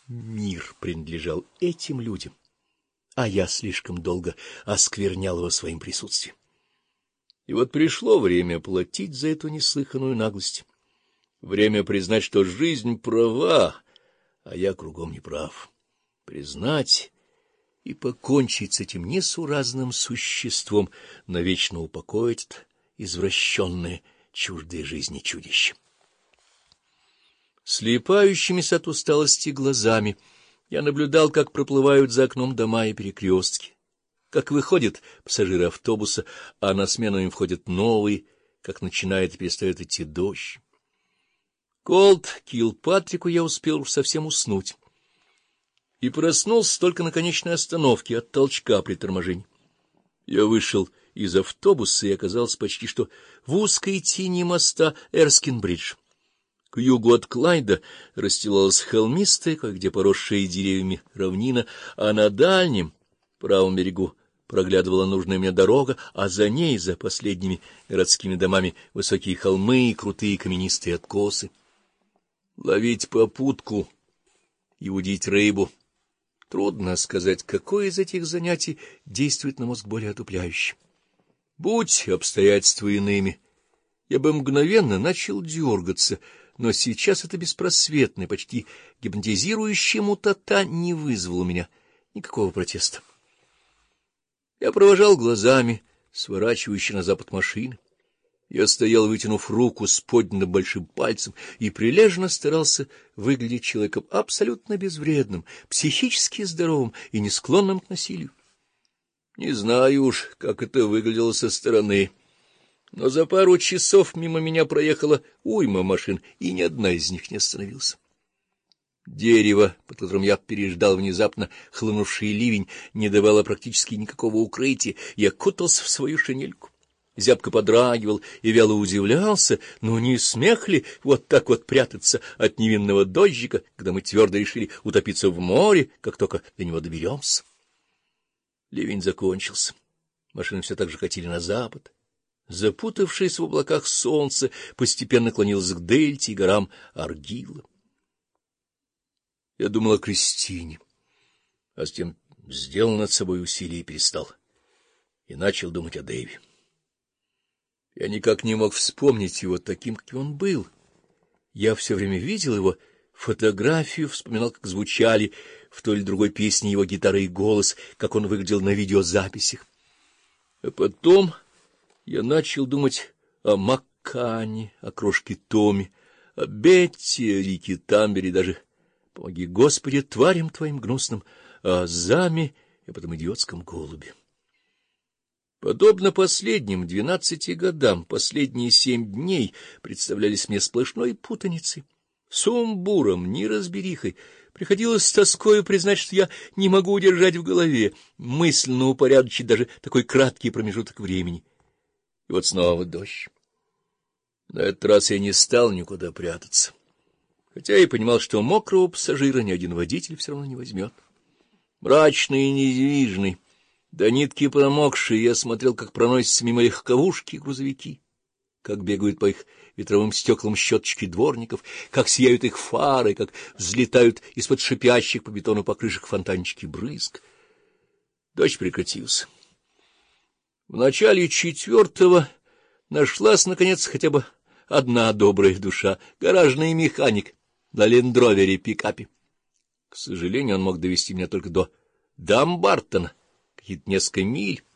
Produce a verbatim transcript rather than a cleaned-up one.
Мир принадлежал этим людям, а я слишком долго осквернял его своим присутствием. И вот пришло время платить за эту неслыханную наглость. Время признать, что жизнь права, а я кругом не прав. Признать и покончить с этим несуразным существом, навечно упокоить это извращенное, чуждое жизни чудище. Слепающимися от усталости глазами я наблюдал, как проплывают за окном дома и перекрестки, как выходят пассажиры автобуса, а на смену им входят новые, как начинает и перестает идти дождь. К Олд-Килпатрику я успел уж совсем уснуть и проснулся только на конечной остановке от толчка при торможении. Я вышел из автобуса и оказался почти что в узкой тени моста Эрскин-бридж. К югу от Клайда расстилалась холмистая, кое-где поросшая деревьями равнина, а на дальнем, правом берегу, проглядывала нужная мне дорога, а за ней, за последними городскими домами, высокие холмы и крутые каменистые откосы. Ловить попутку и удить рыбу. Трудно сказать, какое из этих занятий действует на мозг более отупляюще. Будь обстоятельства иными, я бы мгновенно начал дергаться, но сейчас это беспросветное, почти гипнотизирующее мутата не вызвало у меня никакого протеста. Я провожал глазами сворачивающие на запад машины. Я стоял, вытянув руку с поднятым большим пальцем, и прилежно старался выглядеть человеком абсолютно безвредным, психически здоровым и не склонным к насилию. Не знаю уж, как это выглядело со стороны, но за пару часов мимо меня проехала уйма машин, и ни одна из них не остановилась. Дерево, под которым я переждал внезапно хлынувший ливень, не давало практически никакого укрытия. Я кутался в свою шинельку, зябко подрагивал и вяло удивлялся, но не смех ли вот так вот прятаться от невинного дождика, когда мы твердо решили утопиться в море, как только до него доберемся. Ливень закончился. Машины все так же катили на запад. Запутавшееся в облаках солнце постепенно клонилось к дельте и горам Аргила. Я думал о Кристине, а затем сделал над собой усилие и перестал. И начал думать о Дэйве. Я никак не мог вспомнить его таким, каким он был. Я все время видел его фотографию, вспоминал, как звучали в той или другой песне его гитара и голос, как он выглядел на видеозаписях. А потом я начал думать о Маккане, о крошке Томе, о Бетти, о Рике Тамбере, даже, помоги Господи, тварям твоим гнусным, о Заме и потом идиотском голубе. Подобно последним двенадцати годам, последние семь дней представлялись мне сплошной путаницей, сумбуром, неразберихой. Приходилось с тоскою признать, что я не могу удержать в голове, мысленно упорядочить даже такой краткий промежуток времени. И вот снова дождь. На этот раз я не стал никуда прятаться, хотя и понимал, что мокрого пассажира ни один водитель все равно не возьмет. Мрачный и недвижный, до нитки промокший, я смотрел, как проносятся мимо легковушки и грузовики, как бегают по их ветровым стеклам щеточки дворников, как сияют их фары, как взлетают из-под шипящих по бетону покрышек фонтанчики брызг. Дождь прекратился. В начале четвертого нашлась, наконец, хотя бы одна добрая душа — гаражный механик на лендровере-пикапе. К сожалению, он мог довести меня только до Дамбартона, какие-то несколько миль,